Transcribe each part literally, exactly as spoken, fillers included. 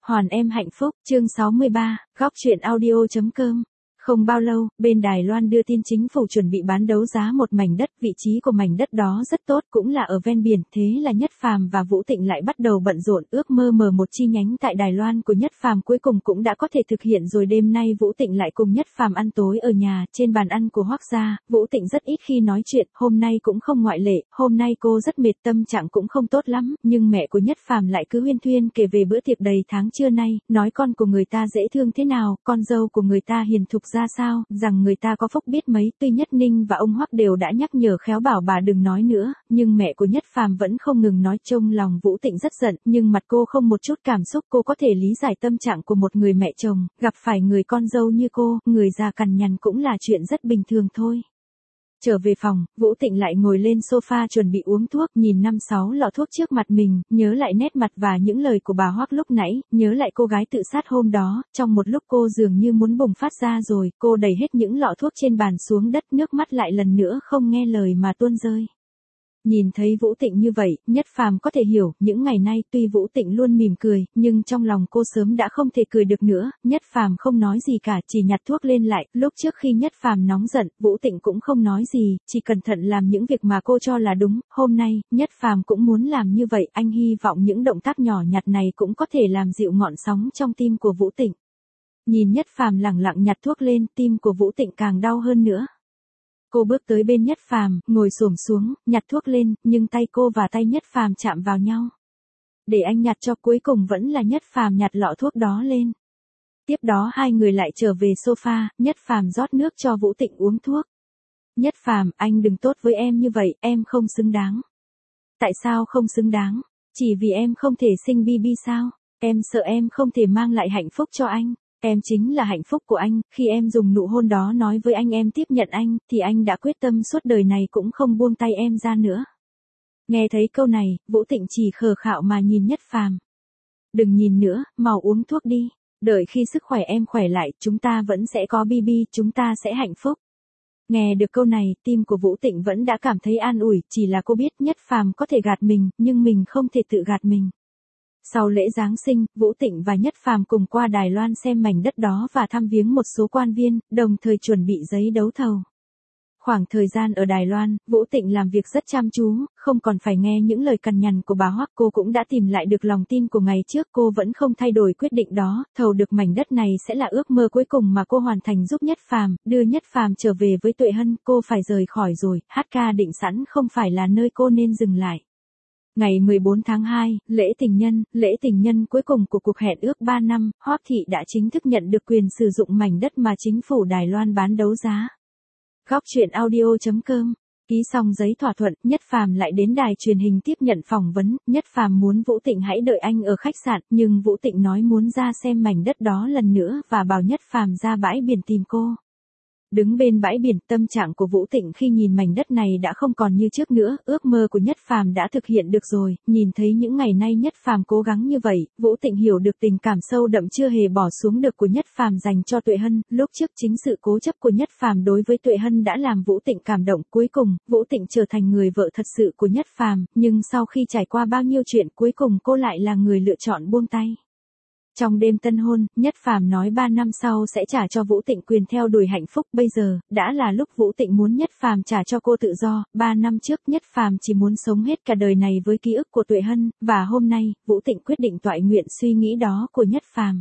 Hoàn em hạnh phúc, chương sáu mươi ba, góc truyện audio chấm com. Không bao lâu, bên Đài Loan đưa tin chính phủ chuẩn bị bán đấu giá một mảnh đất, vị trí của mảnh đất đó rất tốt, cũng là ở ven biển, thế là Nhất Phàm và Vũ Tịnh lại bắt đầu bận rộn, ước mơ mở một chi nhánh tại Đài Loan của Nhất Phàm cuối cùng cũng đã có thể thực hiện rồi. Đêm nay Vũ Tịnh lại cùng Nhất Phàm ăn tối ở nhà, trên bàn ăn của Hoắc gia. Vũ Tịnh rất ít khi nói chuyện, hôm nay cũng không ngoại lệ, hôm nay cô rất mệt, tâm trạng cũng không tốt lắm, nhưng mẹ của Nhất Phàm lại cứ huyên thuyên kể về bữa tiệc đầy tháng trưa nay, nói con của người ta dễ thương thế nào, con dâu của người ta hiền thục ra sao, rằng người ta có phúc biết mấy. Tuy Nhất Ninh và ông Hoắc đều đã nhắc nhở khéo bảo bà đừng nói nữa, nhưng mẹ của Nhất Phàm vẫn không ngừng nói. Trong lòng Vũ Tịnh rất giận, nhưng mặt cô không một chút cảm xúc, cô có thể lý giải tâm trạng của một người mẹ chồng, gặp phải người con dâu như cô, người già cằn nhằn cũng là chuyện rất bình thường thôi. Trở về phòng, Vũ Tịnh lại ngồi lên sofa chuẩn bị uống thuốc, nhìn năm sáu lọ thuốc trước mặt mình, nhớ lại nét mặt và những lời của bà Hoắc lúc nãy, nhớ lại cô gái tự sát hôm đó, trong một lúc cô dường như muốn bùng phát ra rồi, cô đẩy hết những lọ thuốc trên bàn xuống đất, nước mắt lại lần nữa không nghe lời mà tuôn rơi. Nhìn thấy Vũ Tịnh như vậy, Nhất Phàm có thể hiểu, những ngày nay tuy Vũ Tịnh luôn mỉm cười, nhưng trong lòng cô sớm đã không thể cười được nữa. Nhất Phàm không nói gì cả, chỉ nhặt thuốc lên lại. Lúc trước khi Nhất Phàm nóng giận, Vũ Tịnh cũng không nói gì, chỉ cẩn thận làm những việc mà cô cho là đúng. Hôm nay, Nhất Phàm cũng muốn làm như vậy, anh hy vọng những động tác nhỏ nhặt này cũng có thể làm dịu ngọn sóng trong tim của Vũ Tịnh. Nhìn Nhất Phàm lẳng lặng nhặt thuốc lên, tim của Vũ Tịnh càng đau hơn nữa. Cô bước tới bên Nhất Phàm, ngồi xổm xuống, nhặt thuốc lên, nhưng tay cô và tay Nhất Phàm chạm vào nhau. Để anh nhặt cho, cuối cùng vẫn là Nhất Phàm nhặt lọ thuốc đó lên. Tiếp đó hai người lại trở về sofa, Nhất Phàm rót nước cho Vũ Tịnh uống thuốc. Nhất Phàm, anh đừng tốt với em như vậy, em không xứng đáng. Tại sao không xứng đáng? Chỉ vì em không thể sinh baby sao? Em sợ em không thể mang lại hạnh phúc cho anh. Em chính là hạnh phúc của anh, khi em dùng nụ hôn đó nói với anh em tiếp nhận anh, thì anh đã quyết tâm suốt đời này cũng không buông tay em ra nữa. Nghe thấy câu này, Vũ Tịnh chỉ khờ khạo mà nhìn Nhất Phàm. Đừng nhìn nữa, mau uống thuốc đi, đợi khi sức khỏe em khỏe lại, chúng ta vẫn sẽ có baby, chúng ta sẽ hạnh phúc. Nghe được câu này, tim của Vũ Tịnh vẫn đã cảm thấy an ủi, chỉ là cô biết Nhất Phàm có thể gạt mình, nhưng mình không thể tự gạt mình. Sau lễ Giáng sinh, Vũ Tịnh và Nhất Phàm cùng qua Đài Loan xem mảnh đất đó và thăm viếng một số quan viên, đồng thời chuẩn bị giấy đấu thầu. Khoảng thời gian ở Đài Loan, Vũ Tịnh làm việc rất chăm chú, không còn phải nghe những lời cằn nhằn của bà Hoắc. Cô cũng đã tìm lại được lòng tin của ngày trước, cô vẫn không thay đổi quyết định đó. Thầu được mảnh đất này sẽ là ước mơ cuối cùng mà cô hoàn thành giúp Nhất Phàm, đưa Nhất Phàm trở về với Tuệ Hân. Cô phải rời khỏi rồi, hát ca định sẵn không phải là nơi cô nên dừng lại. Ngày mười bốn tháng hai, lễ tình nhân, lễ tình nhân cuối cùng của cuộc hẹn ước ba năm, Hoắc thị đã chính thức nhận được quyền sử dụng mảnh đất mà chính phủ Đài Loan bán đấu giá. Góc truyện audio chấm com. Ký xong giấy thỏa thuận, Nhất Phàm lại đến đài truyền hình tiếp nhận phỏng vấn. Nhất Phàm muốn Vũ Tịnh hãy đợi anh ở khách sạn, nhưng Vũ Tịnh nói muốn ra xem mảnh đất đó lần nữa và bảo Nhất Phàm ra bãi biển tìm cô. Đứng bên bãi biển, tâm trạng của Vũ Tịnh khi nhìn mảnh đất này đã không còn như trước nữa, ước mơ của Nhất Phàm đã thực hiện được rồi. Nhìn thấy những ngày nay Nhất Phàm cố gắng như vậy, Vũ Tịnh hiểu được tình cảm sâu đậm chưa hề bỏ xuống được của Nhất Phàm dành cho Tuệ Hân. Lúc trước chính sự cố chấp của Nhất Phàm đối với Tuệ Hân đã làm Vũ Tịnh cảm động, cuối cùng Vũ Tịnh trở thành người vợ thật sự của Nhất Phàm, nhưng sau khi trải qua bao nhiêu chuyện, cuối cùng cô lại là người lựa chọn buông tay. Trong đêm tân hôn, Nhất Phàm nói ba năm sau sẽ trả cho Vũ Tịnh quyền theo đuổi hạnh phúc. Bây giờ, đã là lúc Vũ Tịnh muốn Nhất Phàm trả cho cô tự do. Ba năm trước Nhất Phàm chỉ muốn sống hết cả đời này với ký ức của Tuệ Hân, và hôm nay, Vũ Tịnh quyết định toại nguyện suy nghĩ đó của Nhất Phàm.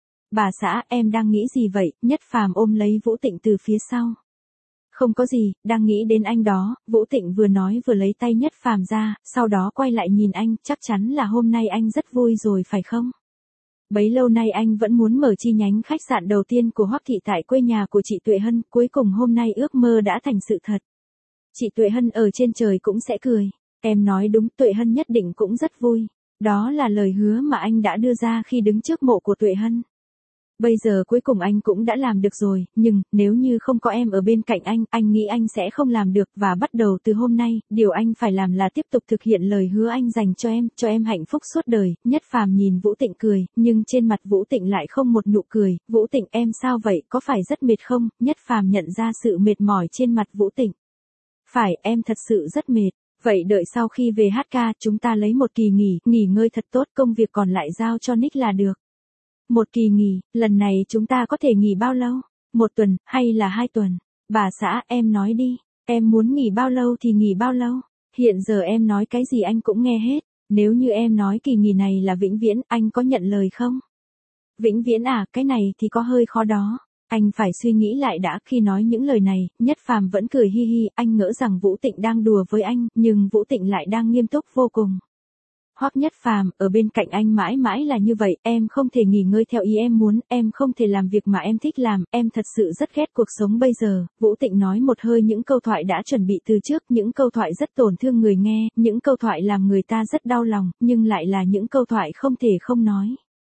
Bà xã, em đang nghĩ gì vậy? Nhất Phàm ôm lấy Vũ Tịnh từ phía sau. Không có gì, đang nghĩ đến anh đó, Vũ Tịnh vừa nói vừa lấy tay Nhất Phàm ra, sau đó quay lại nhìn anh, chắc chắn là hôm nay anh rất vui rồi phải không? Bấy lâu nay anh vẫn muốn mở chi nhánh khách sạn đầu tiên của Hoắc thị tại quê nhà của chị Tuệ Hân, cuối cùng hôm nay ước mơ đã thành sự thật. Chị Tuệ Hân ở trên trời cũng sẽ cười. Em nói đúng, Tuệ Hân nhất định cũng rất vui. Đó là lời hứa mà anh đã đưa ra khi đứng trước mộ của Tuệ Hân. Bây giờ cuối cùng anh cũng đã làm được rồi, nhưng, nếu như không có em ở bên cạnh anh, anh nghĩ anh sẽ không làm được, và bắt đầu từ hôm nay, điều anh phải làm là tiếp tục thực hiện lời hứa anh dành cho em, cho em hạnh phúc suốt đời. Nhất Phàm nhìn Vũ Tịnh cười, nhưng trên mặt Vũ Tịnh lại không một nụ cười. Vũ Tịnh, em sao vậy, có phải rất mệt không? Nhất Phàm nhận ra sự mệt mỏi trên mặt Vũ Tịnh. Phải, em thật sự rất mệt. Vậy đợi sau khi về hát ca, chúng ta lấy một kỳ nghỉ, nghỉ ngơi thật tốt, công việc còn lại giao cho Nick là được. Một kỳ nghỉ, lần này chúng ta có thể nghỉ bao lâu? Một tuần, hay là hai tuần? Bà xã, em nói đi, em muốn nghỉ bao lâu thì nghỉ bao lâu? Hiện giờ em nói cái gì anh cũng nghe hết, nếu như em nói kỳ nghỉ này là vĩnh viễn, anh có nhận lời không? Vĩnh viễn à, cái này thì có hơi khó đó. Anh phải suy nghĩ lại đã. Khi nói những lời này, Nhất Phàm vẫn cười hi hi, anh ngỡ rằng Vũ Tịnh đang đùa với anh, nhưng Vũ Tịnh lại đang nghiêm túc vô cùng. Hoắc Nhất Phàm, ở bên cạnh anh mãi mãi là như vậy, em không thể nghỉ ngơi theo ý em muốn, em không thể làm việc mà em thích làm, em thật sự rất ghét cuộc sống bây giờ. Vũ Tịnh nói một hơi những câu thoại đã chuẩn bị từ trước, những câu thoại rất tổn thương người nghe, những câu thoại làm người ta rất đau lòng, nhưng lại là những câu thoại không thể không nói.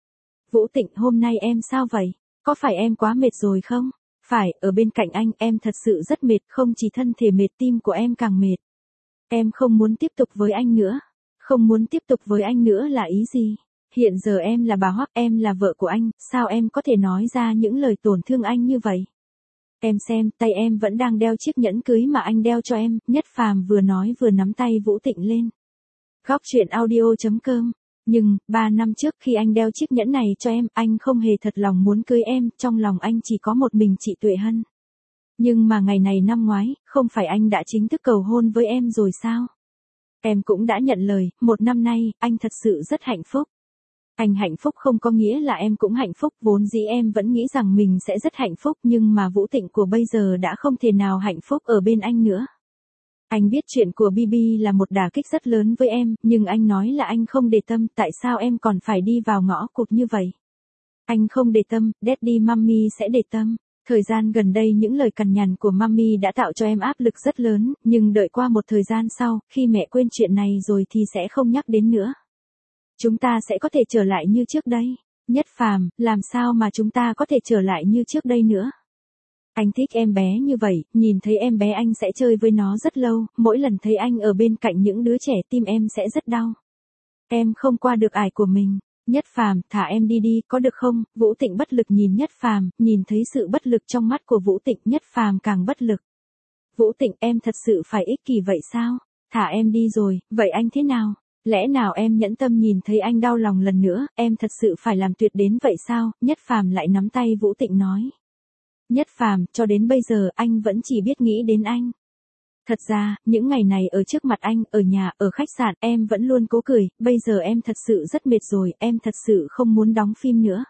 Vũ Tịnh, hôm nay em sao vậy? Có phải em quá mệt rồi không? Phải, ở bên cạnh anh, em thật sự rất mệt, không chỉ thân thể mệt, tim của em càng mệt. Em không muốn tiếp tục với anh nữa. Không muốn tiếp tục với anh nữa là ý gì? Hiện giờ em là bà Hoắc, em là vợ của anh, sao em có thể nói ra những lời tổn thương anh như vậy? Em xem, tay em vẫn đang đeo chiếc nhẫn cưới mà anh đeo cho em. Nhất Phàm vừa nói vừa nắm tay Vũ Tịnh lên. Góc truyện audio chấm com. Nhưng, ba năm trước khi anh đeo chiếc nhẫn này cho em, anh không hề thật lòng muốn cưới em, trong lòng anh chỉ có một mình chị Tuệ Hân. Nhưng mà ngày này năm ngoái, không phải anh đã chính thức cầu hôn với em rồi sao? Em cũng đã nhận lời, một năm nay, anh thật sự rất hạnh phúc. Anh hạnh phúc không có nghĩa là em cũng hạnh phúc, vốn dĩ em vẫn nghĩ rằng mình sẽ rất hạnh phúc, nhưng mà Vũ Tịnh của bây giờ đã không thể nào hạnh phúc ở bên anh nữa. Anh biết chuyện của bê bê là một đả kích rất lớn với em, nhưng anh nói là anh không để tâm, tại sao em còn phải đi vào ngõ cụt như vậy? Anh không để tâm, Daddy Mommy sẽ để tâm. Thời gian gần đây những lời cằn nhằn của Mommy đã tạo cho em áp lực rất lớn, nhưng đợi qua một thời gian sau, khi mẹ quên chuyện này rồi thì sẽ không nhắc đến nữa. Chúng ta sẽ có thể trở lại như trước đây. Nhất Phàm, làm sao mà chúng ta có thể trở lại như trước đây nữa? Anh thích em bé như vậy, nhìn thấy em bé anh sẽ chơi với nó rất lâu, mỗi lần thấy anh ở bên cạnh những đứa trẻ tim em sẽ rất đau. Em không qua được ải của mình. Nhất Phàm, thả em đi đi, có được không? Vũ Tịnh bất lực nhìn Nhất Phàm, nhìn thấy sự bất lực trong mắt của Vũ Tịnh, Nhất Phàm càng bất lực. Vũ Tịnh, em thật sự phải ích kỷ vậy sao? Thả em đi rồi, vậy anh thế nào? Lẽ nào em nhẫn tâm nhìn thấy anh đau lòng lần nữa, em thật sự phải làm tuyệt đến vậy sao? Nhất Phàm lại nắm tay Vũ Tịnh nói. Nhất Phàm, cho đến bây giờ anh vẫn chỉ biết nghĩ đến anh. Thật ra, những ngày này ở trước mặt anh, ở nhà, ở khách sạn, em vẫn luôn cố cười, bây giờ em thật sự rất mệt rồi, em thật sự không muốn đóng phim nữa.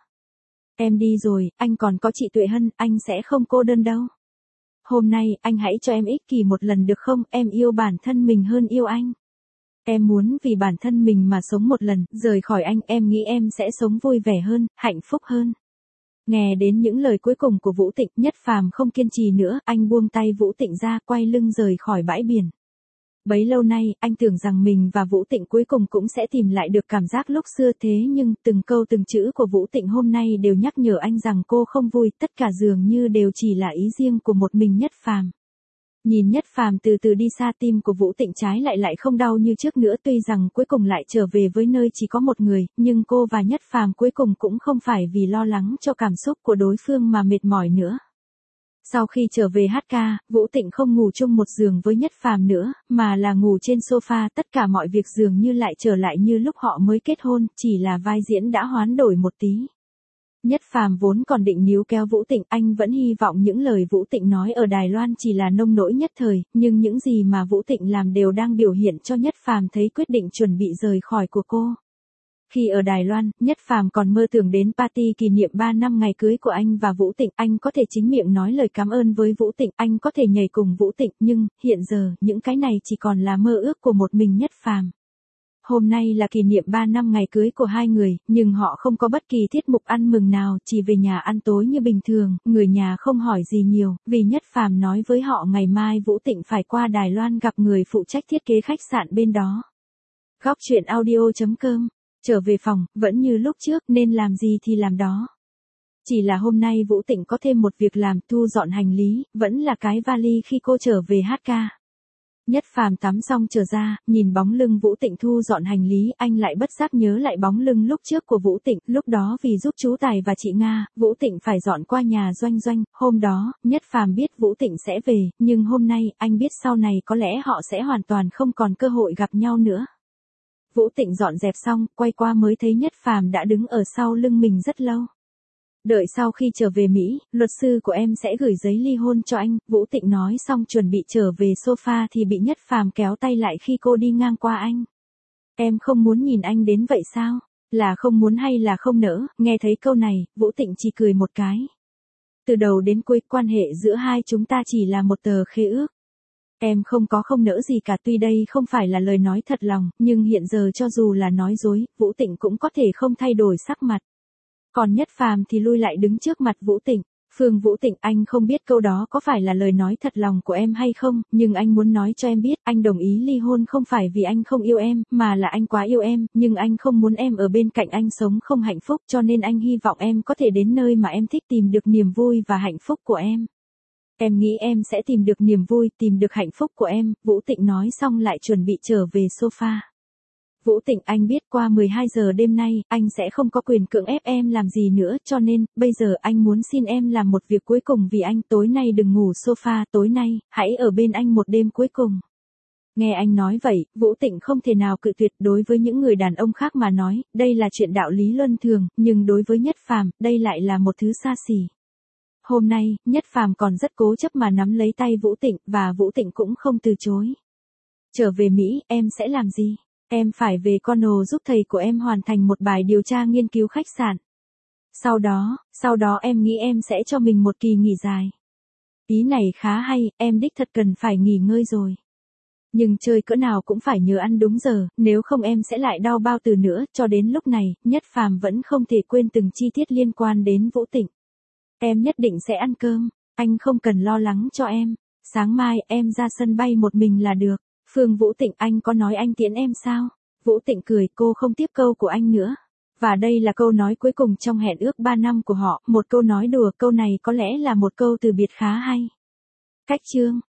Em đi rồi, anh còn có chị Tuệ Hân, anh sẽ không cô đơn đâu. Hôm nay, anh hãy cho em ích kỷ một lần được không, em yêu bản thân mình hơn yêu anh. Em muốn vì bản thân mình mà sống một lần, rời khỏi anh, em nghĩ em sẽ sống vui vẻ hơn, hạnh phúc hơn. Nghe đến những lời cuối cùng của Vũ Tịnh, Nhất Phàm không kiên trì nữa, anh buông tay Vũ Tịnh ra, quay lưng rời khỏi bãi biển. Bấy lâu nay, anh tưởng rằng mình và Vũ Tịnh cuối cùng cũng sẽ tìm lại được cảm giác lúc xưa, thế nhưng, từng câu từng chữ của Vũ Tịnh hôm nay đều nhắc nhở anh rằng cô không vui, tất cả dường như đều chỉ là ý riêng của một mình Nhất Phàm. Nhìn Nhất Phàm từ từ đi xa, tim của Vũ Tịnh trái lại lại không đau như trước nữa, tuy rằng cuối cùng lại trở về với nơi chỉ có một người, nhưng cô và Nhất Phàm cuối cùng cũng không phải vì lo lắng cho cảm xúc của đối phương mà mệt mỏi nữa. Sau khi trở về hát ca, Vũ Tịnh không ngủ chung một giường với Nhất Phàm nữa, mà là ngủ trên sofa, tất cả mọi việc dường như lại trở lại như lúc họ mới kết hôn, chỉ là vai diễn đã hoán đổi một tí. Nhất Phàm vốn còn định níu kéo Vũ Tịnh, anh vẫn hy vọng những lời Vũ Tịnh nói ở Đài Loan chỉ là nông nỗi nhất thời, nhưng những gì mà Vũ Tịnh làm đều đang biểu hiện cho Nhất Phàm thấy quyết định chuẩn bị rời khỏi của cô. Khi ở Đài Loan, Nhất Phàm còn mơ tưởng đến party kỷ niệm ba năm ngày cưới của anh và Vũ Tịnh, anh có thể chính miệng nói lời cảm ơn với Vũ Tịnh, anh có thể nhảy cùng Vũ Tịnh, nhưng, hiện giờ, những cái này chỉ còn là mơ ước của một mình Nhất Phàm. Hôm nay là kỷ niệm ba năm ngày cưới của hai người, nhưng họ không có bất kỳ tiết mục ăn mừng nào, chỉ về nhà ăn tối như bình thường, người nhà không hỏi gì nhiều, vì Nhất Phàm nói với họ ngày mai Vũ Tịnh phải qua Đài Loan gặp người phụ trách thiết kế khách sạn bên đó. Góc truyện audio chấm com. Trở về phòng, vẫn như lúc trước, nên làm gì thì làm đó. Chỉ là hôm nay Vũ Tịnh có thêm một việc làm, thu dọn hành lý, vẫn là cái vali khi cô trở về hát ca. Nhất Phàm tắm xong trở ra, nhìn bóng lưng Vũ Tịnh thu dọn hành lý, anh lại bất giác nhớ lại bóng lưng lúc trước của Vũ Tịnh, lúc đó vì giúp chú Tài và chị Nga, Vũ Tịnh phải dọn qua nhà Doanh Doanh, hôm đó, Nhất Phàm biết Vũ Tịnh sẽ về, nhưng hôm nay, anh biết sau này có lẽ họ sẽ hoàn toàn không còn cơ hội gặp nhau nữa. Vũ Tịnh dọn dẹp xong, quay qua mới thấy Nhất Phàm đã đứng ở sau lưng mình rất lâu. Đợi sau khi trở về Mỹ, luật sư của em sẽ gửi giấy ly hôn cho anh, Vũ Tịnh nói xong chuẩn bị trở về sofa thì bị Nhất Phàm kéo tay lại khi cô đi ngang qua anh. Em không muốn nhìn anh đến vậy sao? Là không muốn hay là không nỡ? Nghe thấy câu này, Vũ Tịnh chỉ cười một cái. Từ đầu đến cuối, quan hệ giữa hai chúng ta chỉ là một tờ khế ước. Em không có không nỡ gì cả, tuy đây không phải là lời nói thật lòng, nhưng hiện giờ cho dù là nói dối, Vũ Tịnh cũng có thể không thay đổi sắc mặt. Còn Nhất Phàm thì lui lại đứng trước mặt Vũ Tịnh. Phương Vũ Tịnh, anh không biết câu đó có phải là lời nói thật lòng của em hay không, nhưng anh muốn nói cho em biết, anh đồng ý ly hôn không phải vì anh không yêu em, mà là anh quá yêu em, nhưng anh không muốn em ở bên cạnh anh sống không hạnh phúc, cho nên anh hy vọng em có thể đến nơi mà em thích tìm được niềm vui và hạnh phúc của em. Em nghĩ em sẽ tìm được niềm vui, tìm được hạnh phúc của em, Vũ Tịnh nói xong lại chuẩn bị trở về sofa. Vũ Tịnh, anh biết qua mười hai giờ đêm nay, anh sẽ không có quyền cưỡng ép em làm gì nữa, cho nên, bây giờ anh muốn xin em làm một việc cuối cùng vì anh, tối nay đừng ngủ sofa, tối nay, hãy ở bên anh một đêm cuối cùng. Nghe anh nói vậy, Vũ Tịnh không thể nào cự tuyệt, đối với những người đàn ông khác mà nói, đây là chuyện đạo lý luân thường, nhưng đối với Nhất Phàm, đây lại là một thứ xa xỉ. Hôm nay, Nhất Phàm còn rất cố chấp mà nắm lấy tay Vũ Tịnh, và Vũ Tịnh cũng không từ chối. Trở về Mỹ, em sẽ làm gì? Em phải về Cornell giúp thầy của em hoàn thành một bài điều tra nghiên cứu khách sạn. Sau đó, sau đó em nghĩ em sẽ cho mình một kỳ nghỉ dài. Ý này khá hay, em đích thật cần phải nghỉ ngơi rồi. Nhưng chơi cỡ nào cũng phải nhớ ăn đúng giờ, nếu không em sẽ lại đau bao tử nữa, cho đến lúc này, Nhất Phàm vẫn không thể quên từng chi tiết liên quan đến Vũ Tịnh. Em nhất định sẽ ăn cơm, anh không cần lo lắng cho em. Sáng mai, em ra sân bay một mình là được. Phương Vũ Tịnh, anh có nói anh tiễn em sao? Vũ Tịnh cười, cô không tiếp câu của anh nữa. Và đây là câu nói cuối cùng trong hẹn ước ba năm của họ, một câu nói đùa, câu này có lẽ là một câu từ biệt khá hay. Cách chương